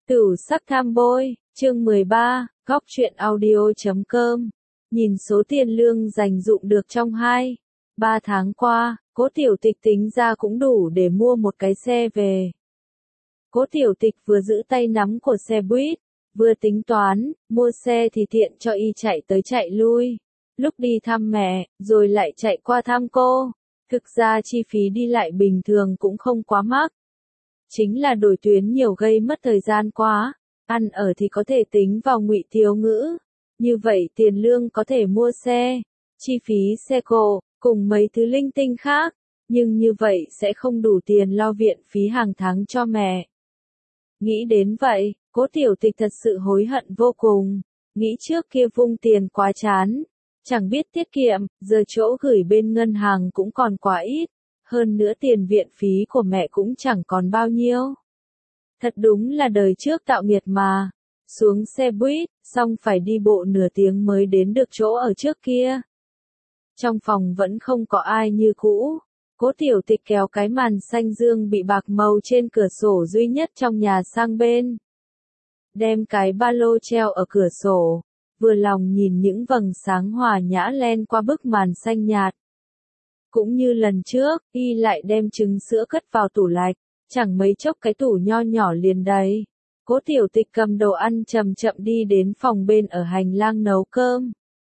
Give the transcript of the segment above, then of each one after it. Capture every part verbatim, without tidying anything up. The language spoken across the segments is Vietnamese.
Tửu sắc tham bôi, chương mười ba, góc truyện audio chấm com. Nhìn số tiền lương dành dụm được trong hai, ba tháng qua, Cố Tiểu Tịch tính ra cũng đủ để mua một cái xe về. Cố Tiểu Tịch vừa giữ tay nắm của xe buýt, vừa tính toán, mua xe thì tiện cho y chạy tới chạy lui. Lúc đi thăm mẹ, rồi lại chạy qua thăm cô. Thực ra chi phí đi lại bình thường cũng không quá mắc. Chính là đổi tuyến nhiều gây mất thời gian quá, ăn ở thì có thể tính vào ngụy thiếu ngữ. Như vậy tiền lương có thể mua xe, chi phí xe cộ, cùng mấy thứ linh tinh khác, nhưng như vậy sẽ không đủ tiền lo viện phí hàng tháng cho mẹ. Nghĩ đến vậy, Cố Tiểu Tịch thật sự hối hận vô cùng, nghĩ trước kia vung tiền quá chán, chẳng biết tiết kiệm, giờ chỗ gửi bên ngân hàng cũng còn quá ít. Hơn nữa tiền viện phí của mẹ cũng chẳng còn bao nhiêu. Thật đúng là đời trước tạo nghiệt mà. Xuống xe buýt, xong phải đi bộ nửa tiếng mới đến được chỗ ở trước kia. Trong phòng vẫn không có ai như cũ. Cố Tiểu Tịch kéo cái màn xanh dương bị bạc màu trên cửa sổ duy nhất trong nhà sang bên. Đem cái ba lô treo ở cửa sổ. Vừa lòng nhìn những vầng sáng hòa nhã len qua bức màn xanh nhạt. Cũng như lần trước, y lại đem trứng sữa cất vào tủ lạnh, chẳng mấy chốc cái tủ nho nhỏ liền đầy. Cố Tiểu Tịch cầm đồ ăn chậm chậm đi đến phòng bên ở hành lang nấu cơm.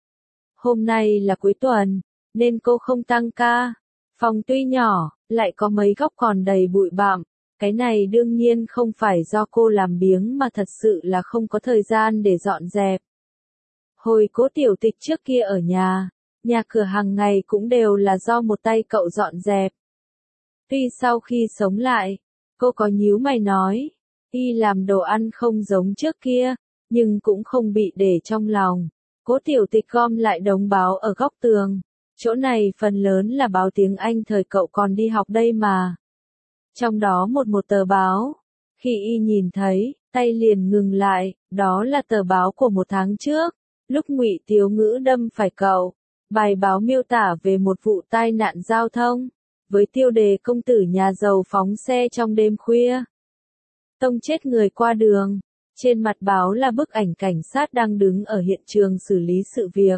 Hôm nay là cuối tuần, nên cô không tăng ca. Phòng tuy nhỏ, lại có mấy góc còn đầy bụi bặm. Cái này đương nhiên không phải do cô làm biếng mà thật sự là không có thời gian để dọn dẹp. Hồi Cố Tiểu Tịch trước kia ở nhà, nhà cửa hàng ngày cũng đều là do một tay cậu dọn dẹp. Tuy sau khi sống lại, cô có nhíu mày nói, y làm đồ ăn không giống trước kia, nhưng cũng không bị để trong lòng. Cố Tiểu Tịch gom lại đống báo ở góc tường, chỗ này phần lớn là báo tiếng Anh thời cậu còn đi học đây mà. Trong đó một một tờ báo, khi y nhìn thấy, tay liền ngừng lại, đó là tờ báo của một tháng trước, lúc Ngụy Tiếu Ngữ đâm phải cậu. Bài báo miêu tả về một vụ tai nạn giao thông, với tiêu đề công tử nhà giàu phóng xe trong đêm khuya, tông chết người qua đường. Trên mặt báo là bức ảnh cảnh sát đang đứng ở hiện trường xử lý sự việc.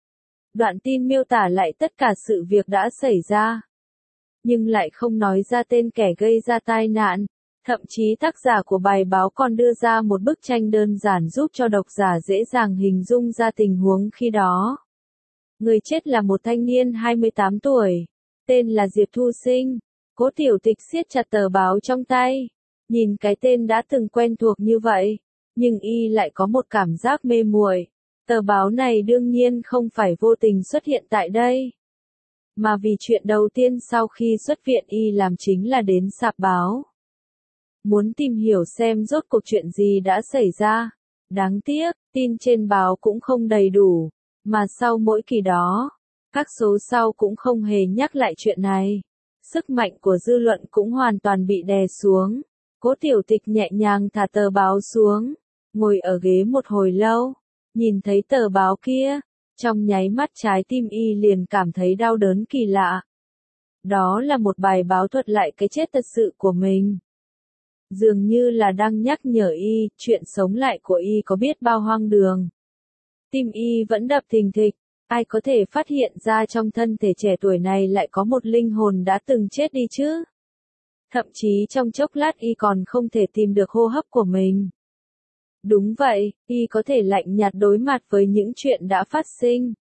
Đoạn tin miêu tả lại tất cả sự việc đã xảy ra, nhưng lại không nói ra tên kẻ gây ra tai nạn. Thậm chí tác giả của bài báo còn đưa ra một bức tranh đơn giản giúp cho độc giả dễ dàng hình dung ra tình huống khi đó. Người chết là một thanh niên hai mươi tám tuổi, tên là Diệp Thu Sinh. Cố Tiểu Tịch siết chặt tờ báo trong tay, nhìn cái tên đã từng quen thuộc như vậy, nhưng y lại có một cảm giác mê muội. Tờ báo này đương nhiên không phải vô tình xuất hiện tại đây, mà vì chuyện đầu tiên sau khi xuất viện y làm chính là đến sạp báo. Muốn tìm hiểu xem rốt cuộc chuyện gì đã xảy ra. Đáng tiếc, tin trên báo cũng không đầy đủ. Mà sau mỗi kỳ đó, các số sau cũng không hề nhắc lại chuyện này. Sức mạnh của dư luận cũng hoàn toàn bị đè xuống. Cố Tiểu Tịch nhẹ nhàng thả tờ báo xuống, ngồi ở ghế một hồi lâu, nhìn thấy tờ báo kia, trong nháy mắt trái tim y liền cảm thấy đau đớn kỳ lạ. Đó là một bài báo thuật lại cái chết thật sự của mình. Dường như là đang nhắc nhở y, chuyện sống lại của y có biết bao hoang đường. Tim y vẫn đập thình thịch, ai có thể phát hiện ra trong thân thể trẻ tuổi này lại có một linh hồn đã từng chết đi chứ? Thậm chí trong chốc lát y còn không thể tìm được hô hấp của mình. Đúng vậy, y có thể lạnh nhạt đối mặt với những chuyện đã phát sinh.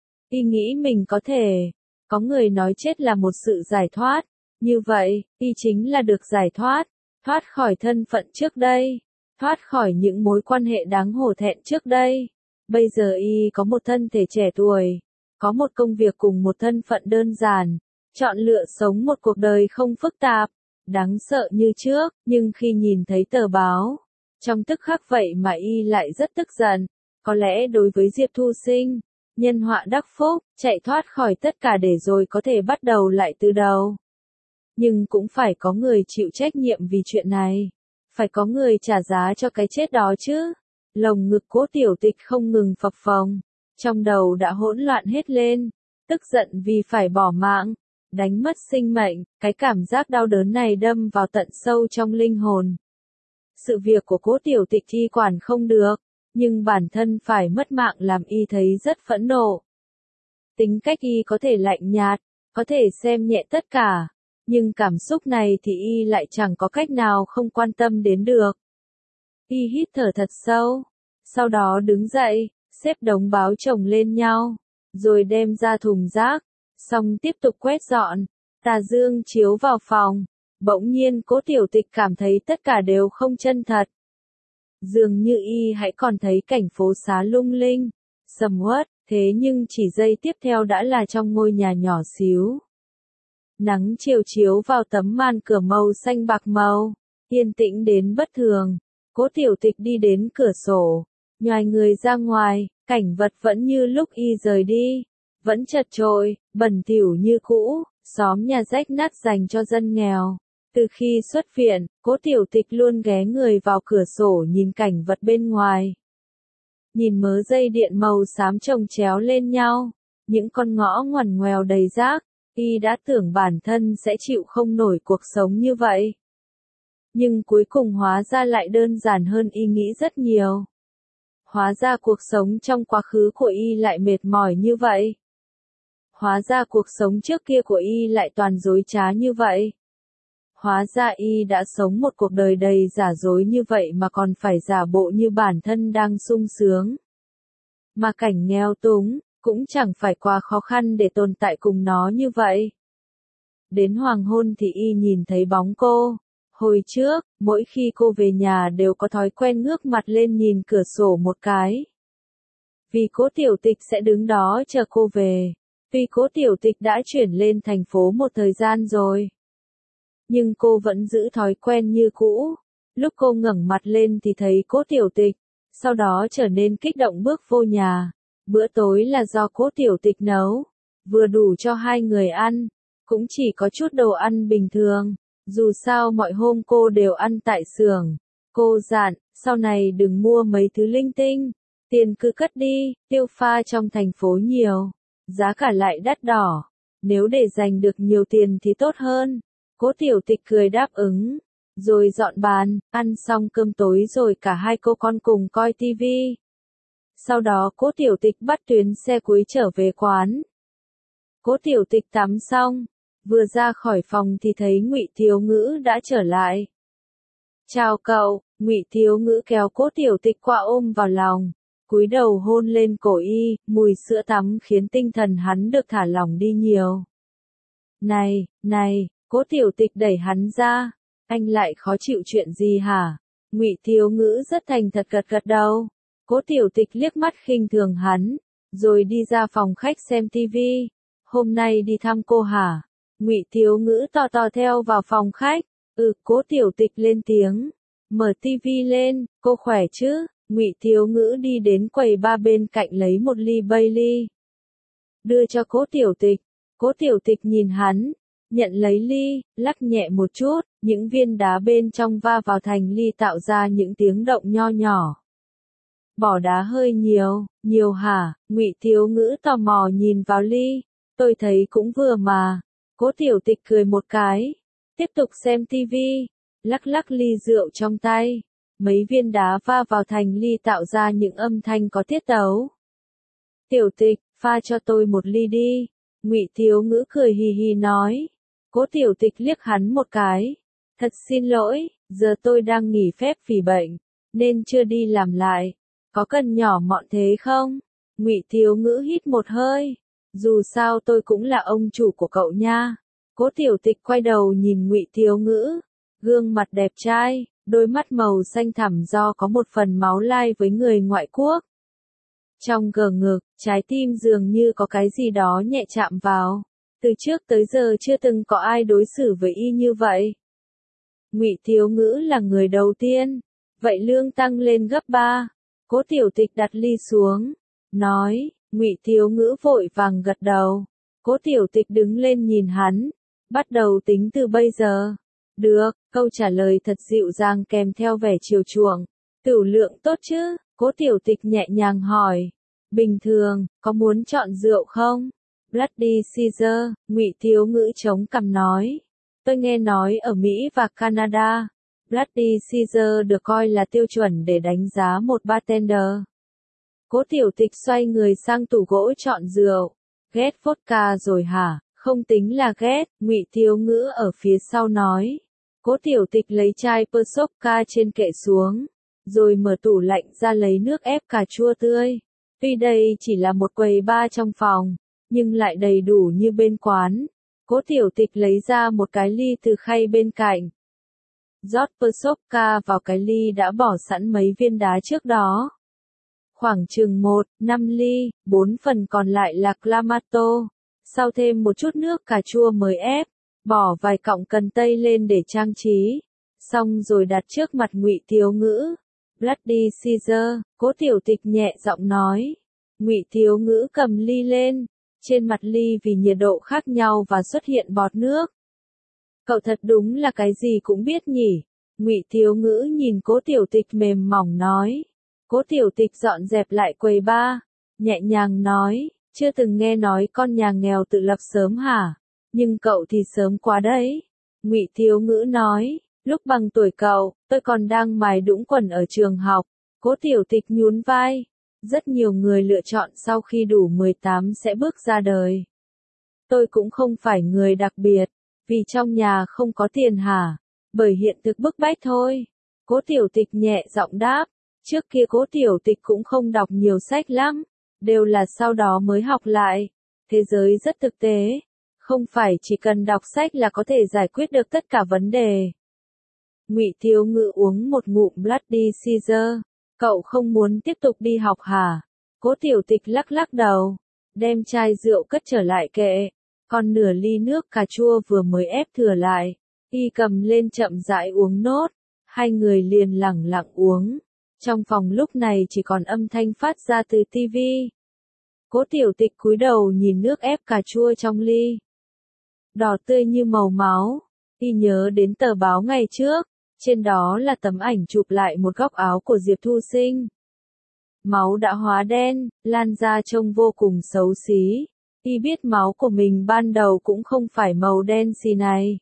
Y nghĩ mình có thể, có người nói chết là một sự giải thoát, như vậy, y chính là được giải thoát, thoát khỏi thân phận trước đây, thoát khỏi những mối quan hệ đáng hổ thẹn trước đây. Bây giờ y có một thân thể trẻ tuổi, có một công việc cùng một thân phận đơn giản, chọn lựa sống một cuộc đời không phức tạp, đáng sợ như trước, nhưng khi nhìn thấy tờ báo, trong tức khắc vậy mà y lại rất tức giận. Có lẽ đối với Diệp Thu Sinh, nhân họa đắc phúc, chạy thoát khỏi tất cả để rồi có thể bắt đầu lại từ đầu. Nhưng cũng phải có người chịu trách nhiệm vì chuyện này, phải có người trả giá cho cái chết đó chứ. Lồng ngực Cố Tiểu Tịch không ngừng phập phồng, trong đầu đã hỗn loạn hết lên, tức giận vì phải bỏ mạng, đánh mất sinh mệnh, cái cảm giác đau đớn này đâm vào tận sâu trong linh hồn. Sự việc của Cố Tiểu Tịch y quản không được, nhưng bản thân phải mất mạng làm y thấy rất phẫn nộ. Tính cách y có thể lạnh nhạt, có thể xem nhẹ tất cả, nhưng cảm xúc này thì y lại chẳng có cách nào không quan tâm đến được. Y hít thở thật sâu, sau đó đứng dậy, xếp đống báo chồng lên nhau, rồi đem ra thùng rác, xong tiếp tục quét dọn. Tà dương chiếu vào phòng, bỗng nhiên Cố Tiểu Tịch cảm thấy tất cả đều không chân thật. Dường như y hãy còn thấy cảnh phố xá lung linh, sầm uất, thế nhưng chỉ giây tiếp theo đã là trong ngôi nhà nhỏ xíu. Nắng chiều chiếu vào tấm màn cửa màu xanh bạc màu, yên tĩnh đến bất thường. Cố Tiểu Tịch đi đến cửa sổ, nhoài người ra ngoài, cảnh vật vẫn như lúc y rời đi, vẫn chật chội, bẩn thỉu như cũ, xóm nhà rách nát dành cho dân nghèo. Từ khi xuất viện, Cố Tiểu Tịch luôn ghé người vào cửa sổ nhìn cảnh vật bên ngoài. Nhìn mớ dây điện màu xám chồng chéo lên nhau, những con ngõ ngoằn ngoèo đầy rác, y đã tưởng bản thân sẽ chịu không nổi cuộc sống như vậy. Nhưng cuối cùng hóa ra lại đơn giản hơn y nghĩ rất nhiều. Hóa ra cuộc sống trong quá khứ của y lại mệt mỏi như vậy. Hóa ra cuộc sống trước kia của y lại toàn dối trá như vậy. Hóa ra y đã sống một cuộc đời đầy giả dối như vậy mà còn phải giả bộ như bản thân đang sung sướng. Mà cảnh nghèo túng, cũng chẳng phải quá khó khăn để tồn tại cùng nó như vậy. Đến hoàng hôn thì y nhìn thấy bóng cô. Hồi trước, mỗi khi cô về nhà đều có thói quen ngước mặt lên nhìn cửa sổ một cái. Vì Cố Tiểu Tịch sẽ đứng đó chờ cô về. Vì Cố Tiểu Tịch đã chuyển lên thành phố một thời gian rồi. Nhưng cô vẫn giữ thói quen như cũ. Lúc cô ngẩng mặt lên thì thấy Cố Tiểu Tịch, sau đó trở nên kích động bước vô nhà. Bữa tối là do Cố Tiểu Tịch nấu, vừa đủ cho hai người ăn, cũng chỉ có chút đồ ăn bình thường. Dù sao mọi hôm cô đều ăn tại xưởng. Cô dặn, sau này đừng mua mấy thứ linh tinh, tiền cứ cất đi, tiêu pha trong thành phố nhiều, giá cả lại đắt đỏ, nếu để dành được nhiều tiền thì tốt hơn. Cố Tiểu Tịch cười đáp ứng, rồi dọn bàn, ăn xong cơm tối rồi cả hai cô con cùng coi tivi. Sau đó Cố Tiểu Tịch bắt tuyến xe cuối trở về quán. Cố Tiểu Tịch tắm xong, vừa ra khỏi phòng thì thấy Ngụy Thiếu Ngữ đã trở lại. "Chào cậu." Ngụy Thiếu Ngữ kéo Cố Tiểu Tịch qua ôm vào lòng, cúi đầu hôn lên cổ y, mùi sữa tắm khiến tinh thần hắn được thả lỏng đi nhiều. "Này, này." Cố Tiểu Tịch đẩy hắn ra, "Anh lại khó chịu chuyện gì hả?" Ngụy Thiếu Ngữ rất thành thật gật gật đầu. Cố Tiểu Tịch liếc mắt khinh thường hắn, rồi đi ra phòng khách xem tivi. "Hôm nay đi thăm cô hả?" Ngụy Thiếu Ngữ tò tò theo vào phòng khách. "Ừ." Cố Tiểu Tịch lên tiếng, mở tivi lên. "Cô khỏe chứ?" Ngụy Thiếu Ngữ đi đến quầy bar bên cạnh lấy một ly Bailey, đưa cho Cố Tiểu Tịch. Cố Tiểu Tịch nhìn hắn, nhận lấy ly, lắc nhẹ một chút, những viên đá bên trong va vào thành ly tạo ra những tiếng động nho nhỏ. "Bỏ đá hơi nhiều." "Nhiều hả?" Ngụy Thiếu Ngữ tò mò nhìn vào ly. "Tôi thấy cũng vừa mà." Cố Tiểu Tịch cười một cái, tiếp tục xem tivi, lắc lắc ly rượu trong tay. Mấy viên đá va vào thành ly tạo ra những âm thanh có tiết tấu. "Tiểu Tịch, pha cho tôi một ly đi." Ngụy Thiếu Ngữ cười hì hì nói. Cố Tiểu Tịch liếc hắn một cái. "Thật xin lỗi, giờ tôi đang nghỉ phép vì bệnh, nên chưa đi làm lại. Có cần nhỏ mọn thế không?" Ngụy Thiếu Ngữ hít một hơi. "Dù sao tôi cũng là ông chủ của cậu nha." Cố Tiểu Tịch quay đầu nhìn Ngụy Thiếu Ngữ, gương mặt đẹp trai, đôi mắt màu xanh thẳm do có một phần máu lai với người ngoại quốc. Trong gờ ngực, trái tim dường như có cái gì đó nhẹ chạm vào. Từ trước tới giờ chưa từng có ai đối xử với y như vậy. Ngụy Thiếu Ngữ là người đầu tiên, vậy lương tăng lên gấp ba. Cố Tiểu Tịch đặt ly xuống, nói. Ngụy Thiếu Ngữ vội vàng gật đầu. Cố Tiểu Tịch đứng lên nhìn hắn, "Bắt đầu tính từ bây giờ." "Được." Câu trả lời thật dịu dàng kèm theo vẻ chiều chuộng. "Tửu lượng tốt chứ?" Cố Tiểu Tịch nhẹ nhàng hỏi. "Bình thường." "Có muốn chọn rượu không?" "Bloody Caesar." Ngụy Thiếu Ngữ chống cằm nói. "Tôi nghe nói ở Mỹ và Canada, Bloody Caesar được coi là tiêu chuẩn để đánh giá một bartender. Cố Tiểu Tịch xoay người sang tủ gỗ chọn rượu. Ghét vodka rồi hả? Không tính là ghét, Ngụy Thiếu Ngữ ở phía sau nói. Cố Tiểu Tịch lấy chai Persovka trên kệ xuống, rồi mở tủ lạnh ra lấy nước ép cà chua tươi. Tuy đây chỉ là một quầy bar trong phòng, nhưng lại đầy đủ như bên quán. Cố Tiểu Tịch lấy ra một cái ly từ khay bên cạnh. Rót Persovka vào cái ly đã bỏ sẵn mấy viên đá trước đó. Khoảng chừng một, năm ly, bốn phần còn lại là Clamato. Sau thêm một chút nước cà chua mới ép, bỏ vài cọng cần tây lên để trang trí. Xong rồi đặt trước mặt Ngụy Thiếu Ngữ. Bloody Caesar, Cố Tiểu Tịch nhẹ giọng nói. Ngụy Thiếu Ngữ cầm ly lên. Trên mặt ly vì nhiệt độ khác nhau và xuất hiện bọt nước. Cậu thật đúng là cái gì cũng biết nhỉ. Ngụy Thiếu Ngữ nhìn Cố Tiểu Tịch mềm mỏng nói. Cố Tiểu Tịch dọn dẹp lại quầy bar, nhẹ nhàng nói, chưa từng nghe nói con nhà nghèo tự lập sớm hả? Nhưng cậu thì sớm quá đấy. Ngụy Thiếu Ngữ nói, lúc bằng tuổi cậu, tôi còn đang mài đũng quần ở trường học. Cố Tiểu Tịch nhún vai. Rất nhiều người lựa chọn sau khi đủ mười tám sẽ bước ra đời. Tôi cũng không phải người đặc biệt, vì trong nhà không có tiền hả? Bởi hiện thực bức bách thôi. Cố Tiểu Tịch nhẹ giọng đáp. Trước kia Cố Tiểu Tịch cũng không đọc nhiều sách lắm, đều là sau đó mới học lại. Thế giới rất thực tế, không phải chỉ cần đọc sách là có thể giải quyết được tất cả vấn đề. Ngụy Thiếu Ngữ uống một ngụm Bloody Caesar. Cậu không muốn tiếp tục đi học hả? Cố Tiểu Tịch lắc lắc đầu, đem chai rượu cất trở lại kệ. Còn nửa ly nước cà chua vừa mới ép thừa lại, y cầm lên chậm rãi uống nốt. Hai người liền lẳng lặng uống. Trong phòng lúc này chỉ còn âm thanh phát ra từ tivi. Cố Tiểu Tịch cúi đầu nhìn nước ép cà chua trong ly. Đỏ tươi như màu máu. Y nhớ đến tờ báo ngày trước. Trên đó là tấm ảnh chụp lại một góc áo của Diệp Thu Sinh. Máu đã hóa đen, lan ra trông vô cùng xấu xí. Y biết máu của mình ban đầu cũng không phải màu đen xì này,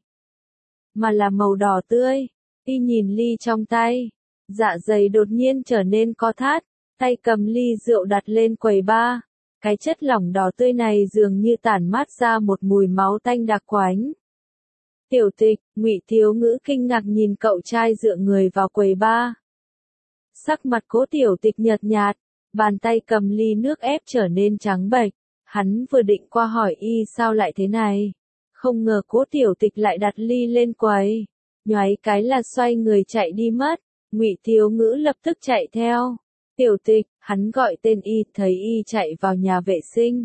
mà là màu đỏ tươi. Y nhìn ly trong tay. Dạ dày đột nhiên trở nên co thắt, tay cầm ly rượu đặt lên quầy bar. Cái chất lỏng đỏ tươi này dường như tản mát ra một mùi máu tanh đặc quánh. Tiểu Tịch, Ngụy Thiếu Ngữ kinh ngạc nhìn cậu trai dựa người vào quầy bar. Sắc mặt Cố Tiểu Tịch nhợt nhạt, bàn tay cầm ly nước ép trở nên trắng bệch. Hắn vừa định qua hỏi y sao lại thế này, không ngờ Cố Tiểu Tịch lại đặt ly lên quầy, nhoáy cái là xoay người chạy đi mất. Ngụy Thiếu Ngữ lập tức chạy theo. Tiểu Tịch, hắn gọi tên y, thấy y chạy vào nhà vệ sinh.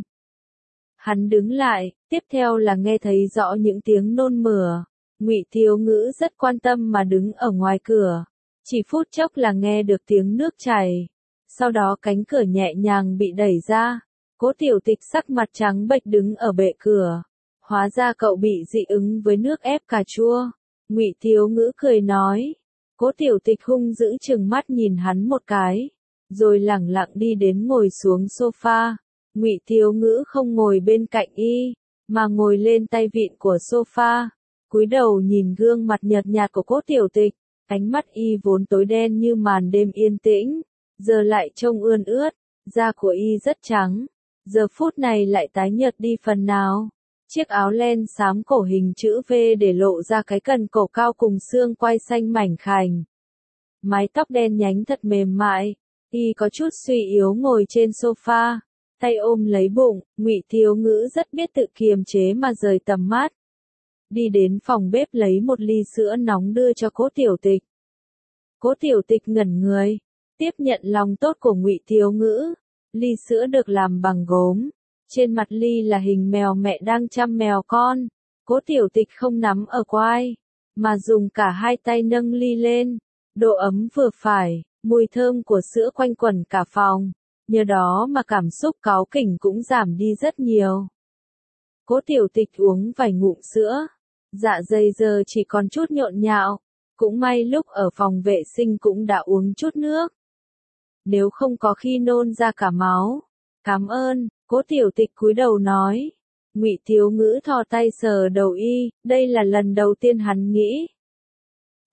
Hắn đứng lại, tiếp theo là nghe thấy rõ những tiếng nôn mửa. Ngụy Thiếu Ngữ rất quan tâm mà đứng ở ngoài cửa. Chỉ phút chốc là nghe được tiếng nước chảy. Sau đó cánh cửa nhẹ nhàng bị đẩy ra. Cố Tiểu Tịch sắc mặt trắng bệch đứng ở bệ cửa. Hóa ra cậu bị dị ứng với nước ép cà chua. Ngụy Thiếu Ngữ cười nói. Cố Tiểu Tịch hung dữ trừng mắt nhìn hắn một cái, rồi lẳng lặng đi đến ngồi xuống sofa. Ngụy Thiếu Ngữ không ngồi bên cạnh y, mà ngồi lên tay vịn của sofa, cúi đầu nhìn gương mặt nhợt nhạt của Cố Tiểu Tịch. Ánh mắt y vốn tối đen như màn đêm yên tĩnh, giờ lại trông ươn ướt. Da của y rất trắng, giờ phút này lại tái nhợt đi phần nào. Chiếc áo len xám cổ hình chữ V để lộ ra cái cần cổ cao cùng xương quai xanh mảnh khảnh. Mái tóc đen nhánh thật mềm mại. Y có chút suy yếu ngồi trên sofa, tay ôm lấy bụng. Ngụy Thiếu Ngữ rất biết tự kiềm chế mà rời tầm mắt. Đi đến phòng bếp lấy một ly sữa nóng đưa cho Cố Tiểu Tịch. Cố Tiểu Tịch ngẩn người, tiếp nhận lòng tốt của Ngụy Thiếu Ngữ. Ly sữa được làm bằng gốm. Trên mặt ly là hình mèo mẹ đang chăm mèo con. Cố Tiểu Tịch không nắm ở quai, mà dùng cả hai tay nâng ly lên. Độ ấm vừa phải, mùi thơm của sữa quanh quẩn cả phòng. Nhờ đó mà cảm xúc cáu kỉnh cũng giảm đi rất nhiều. Cố Tiểu Tịch uống vài ngụm sữa. Dạ dày giờ chỉ còn chút nhộn nhạo. Cũng may lúc ở phòng vệ sinh cũng đã uống chút nước. Nếu không có khi nôn ra cả máu. Cảm ơn. Cố Tiểu Tịch cúi đầu nói. Ngụy Thiếu Ngữ thò tay sờ đầu y, đây là lần đầu tiên hắn nghĩ.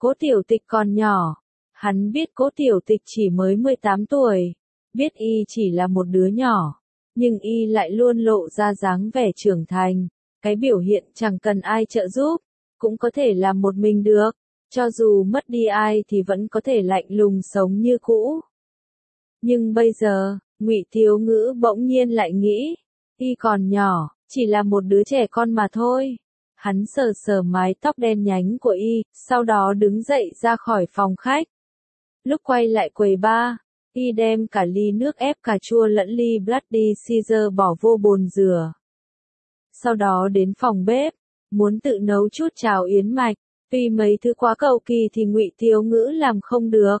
Cố Tiểu Tịch còn nhỏ. Hắn biết Cố Tiểu Tịch chỉ mới mười tám tuổi. Biết y chỉ là một đứa nhỏ. Nhưng y lại luôn lộ ra dáng vẻ trưởng thành. Cái biểu hiện chẳng cần ai trợ giúp. Cũng có thể làm một mình được. Cho dù mất đi ai thì vẫn có thể lạnh lùng sống như cũ. Nhưng bây giờ, Ngụy Thiếu Ngữ bỗng nhiên lại nghĩ. Y còn nhỏ, chỉ là một đứa trẻ con mà thôi. Hắn sờ sờ mái tóc đen nhánh của y, sau đó đứng dậy ra khỏi phòng khách. Lúc quay lại quầy bar, y đem cả ly nước ép cà chua lẫn ly Bloody Caesar bỏ vô bồn rửa. Sau đó đến phòng bếp, muốn tự nấu chút cháo yến mạch, vì mấy thứ quá cầu kỳ thì Ngụy Thiếu Ngữ làm không được.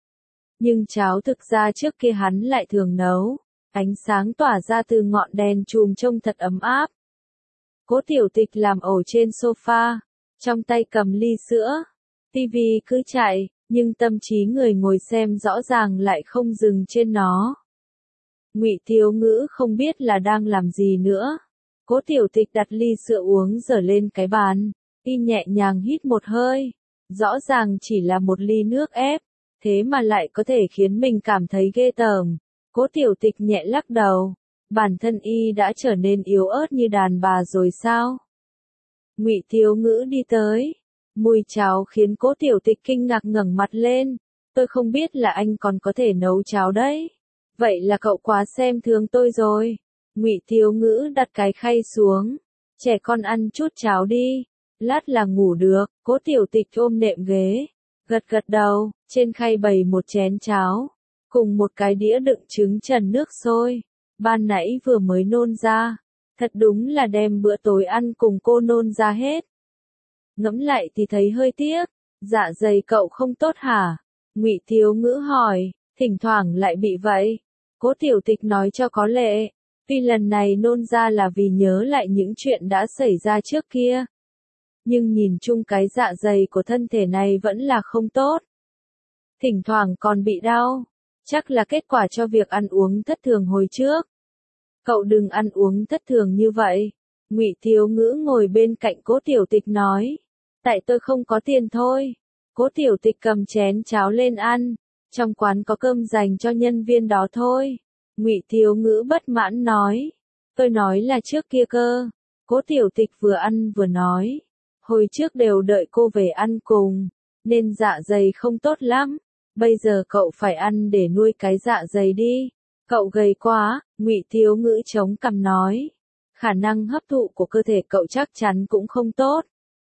Nhưng cháo thực ra trước kia hắn lại thường nấu, ánh sáng tỏa ra từ ngọn đèn chùm trông thật ấm áp. Cố Tiểu Tịch làm ổ trên sofa, trong tay cầm ly sữa, tivi cứ chạy, nhưng tâm trí người ngồi xem rõ ràng lại không dừng trên nó. Ngụy Thiếu Ngữ không biết là đang làm gì nữa. Cố Tiểu Tịch đặt ly sữa uống dở lên cái bàn, y nhẹ nhàng hít một hơi. Rõ ràng chỉ là một ly nước ép, thế mà lại có thể khiến mình cảm thấy ghê tởm. Cố Tiểu Tịch nhẹ lắc đầu. Bản thân y đã trở nên yếu ớt như đàn bà rồi sao? Ngụy Thiếu Ngữ đi tới. Mùi cháo khiến Cố Tiểu Tịch kinh ngạc ngẩng mặt lên. Tôi không biết là anh còn có thể nấu cháo đấy. Vậy là cậu quá xem thường tôi rồi. Ngụy Thiếu Ngữ đặt cái khay xuống. Trẻ con ăn chút cháo đi. Lát là ngủ được. Cố Tiểu Tịch ôm nệm ghế. Gật gật đầu. Trên khay bày một chén cháo. Cùng một cái đĩa đựng trứng trần nước sôi. Ban nãy vừa mới nôn ra. Thật đúng là đem bữa tối ăn cùng cô nôn ra hết. Ngẫm lại thì thấy hơi tiếc. Dạ dày cậu không tốt hả? Ngụy Thiếu Ngữ hỏi. Thỉnh thoảng lại bị vậy. Cố Tiểu Tịch nói cho có lệ. Tuy lần này nôn ra là vì nhớ lại những chuyện đã xảy ra trước kia. Nhưng nhìn chung cái dạ dày của thân thể này vẫn là không tốt. Thỉnh thoảng còn bị đau. Chắc là kết quả cho việc ăn uống thất thường hồi trước. Cậu đừng ăn uống thất thường như vậy. Ngụy Thiếu Ngữ ngồi bên cạnh Cố Tiểu Tịch nói. Tại tôi không có tiền thôi. Cố Tiểu Tịch cầm chén cháo lên ăn. Trong quán có cơm dành cho nhân viên đó thôi. Ngụy Thiếu Ngữ bất mãn nói. Tôi nói là trước kia cơ. Cố Tiểu Tịch vừa ăn vừa nói. Hồi trước đều đợi cô về ăn cùng. Nên dạ dày không tốt lắm. Bây giờ cậu phải ăn để nuôi cái dạ dày đi. Cậu gầy quá, Ngụy Thiếu Ngữ chống cằm nói. Khả năng hấp thụ của cơ thể cậu chắc chắn cũng không tốt.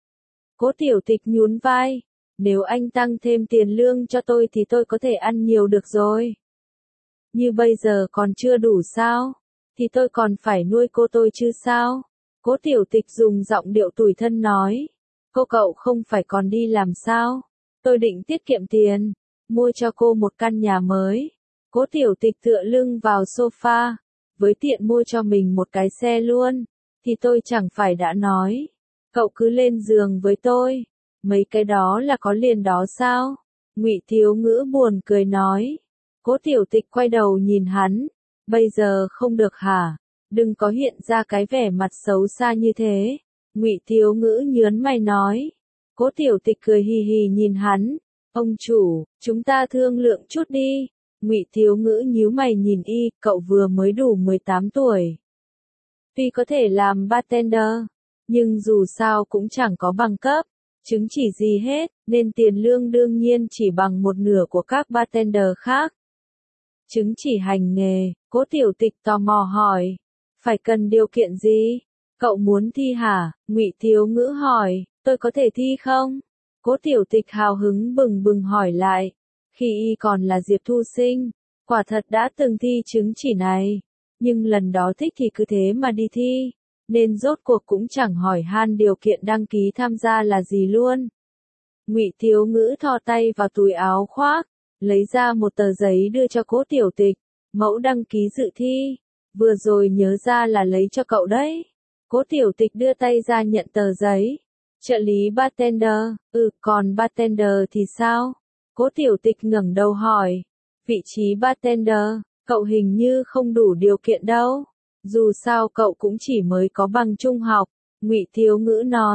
Cố Tiểu Tịch nhún vai. Nếu anh tăng thêm tiền lương cho tôi thì tôi có thể ăn nhiều được rồi. Như bây giờ còn chưa đủ sao? Thì tôi còn phải nuôi cô tôi chứ sao? Cố Tiểu Tịch dùng giọng điệu tủi thân nói. Cô cậu không phải còn đi làm sao? Tôi định tiết kiệm tiền. Mua cho cô một căn nhà mới. Cố Tiểu Tịch tựa lưng vào sofa. Với tiện mua cho mình một cái xe luôn. Thì tôi chẳng phải đã nói. Cậu cứ lên giường với tôi. Mấy cái đó là có liền đó sao? Ngụy Thiếu Ngữ buồn cười nói. Cố Tiểu Tịch quay đầu nhìn hắn. Bây giờ không được hả? Đừng có hiện ra cái vẻ mặt xấu xa như thế. Ngụy Thiếu Ngữ nhớn mày nói. Cố Tiểu Tịch cười hì hì nhìn hắn. Ông chủ, chúng ta thương lượng chút đi. Ngụy Thiếu Ngữ nhíu mày nhìn y, cậu vừa mới đủ mười tám tuổi. Tuy có thể làm bartender, nhưng dù sao cũng chẳng có bằng cấp, chứng chỉ gì hết, nên tiền lương đương nhiên chỉ bằng một nửa của các bartender khác. Chứng chỉ hành nghề, Cố Tiểu Tịch tò mò hỏi. Phải cần điều kiện gì? Cậu muốn thi hả? Ngụy Thiếu Ngữ hỏi, tôi có thể thi không? Cố Tiểu Tịch hào hứng bừng bừng hỏi lại. Khi y còn là Diệp Thu Sinh, quả thật đã từng thi chứng chỉ này. Nhưng lần đó thích thì cứ thế mà đi thi. Nên rốt cuộc cũng chẳng hỏi han điều kiện đăng ký tham gia là gì luôn. Ngụy Thiếu Ngữ thò tay vào túi áo khoác, lấy ra một tờ giấy đưa cho Cố Tiểu Tịch. Mẫu đăng ký dự thi. Vừa rồi nhớ ra là lấy cho cậu đấy. Cố Tiểu Tịch đưa tay ra nhận tờ giấy. Trợ lý bartender, ừ, còn bartender thì sao? Cố Tiểu Tịch ngẩng đầu hỏi. Vị trí bartender, cậu hình như không đủ điều kiện đâu. Dù sao cậu cũng chỉ mới có bằng trung học. Ngụy Thiếu Ngữ nói.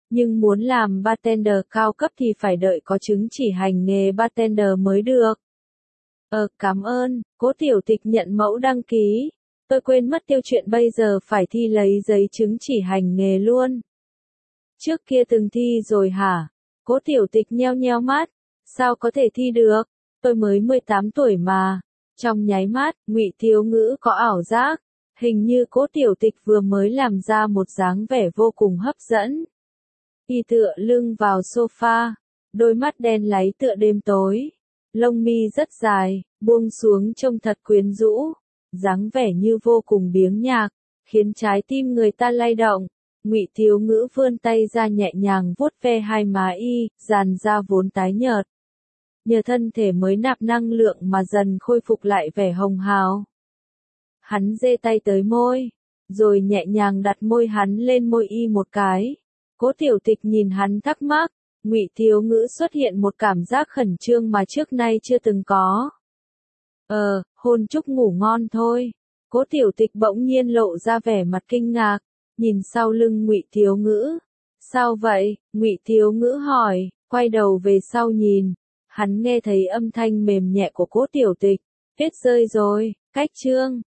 Nhưng muốn làm bartender cao cấp thì phải đợi có chứng chỉ hành nghề bartender mới được. Ờ, cảm ơn, Cố Tiểu Tịch nhận mẫu đăng ký. Tôi quên mất tiêu chuyện bây giờ phải thi lấy giấy chứng chỉ hành nghề luôn. Trước kia từng thi rồi hả? Cố Tiểu Tịch nheo nheo mắt. Sao có thể thi được? Tôi mới mười tám tuổi mà. Trong nháy mắt, Ngụy Thiếu Ngữ có ảo giác. Hình như Cố Tiểu Tịch vừa mới làm ra một dáng vẻ vô cùng hấp dẫn. Y tựa lưng vào sofa, đôi mắt đen láy tựa đêm tối. Lông mi rất dài, buông xuống trông thật quyến rũ. Dáng vẻ như vô cùng biếng nhạc, khiến trái tim người ta lay động. Ngụy Thiếu Ngữ vươn tay ra nhẹ nhàng vuốt ve hai má y, dàn da vốn tái nhợt. Nhờ thân thể mới nạp năng lượng mà dần khôi phục lại vẻ hồng hào. Hắn giơ tay tới môi, rồi nhẹ nhàng đặt môi hắn lên môi y một cái. Cố Tiểu Tịch nhìn hắn thắc mắc, Ngụy Thiếu Ngữ xuất hiện một cảm giác khẩn trương mà trước nay chưa từng có. Ờ, hôn chúc ngủ ngon thôi. Cố Tiểu Tịch bỗng nhiên lộ ra vẻ mặt kinh ngạc, nhìn sau lưng Ngụy Thiếu Ngữ. Sao vậy? Ngụy Thiếu Ngữ hỏi, quay đầu về sau nhìn. Hắn nghe thấy âm thanh mềm nhẹ của Cố Tiểu Tịch. Viết rơi rồi, cách chương.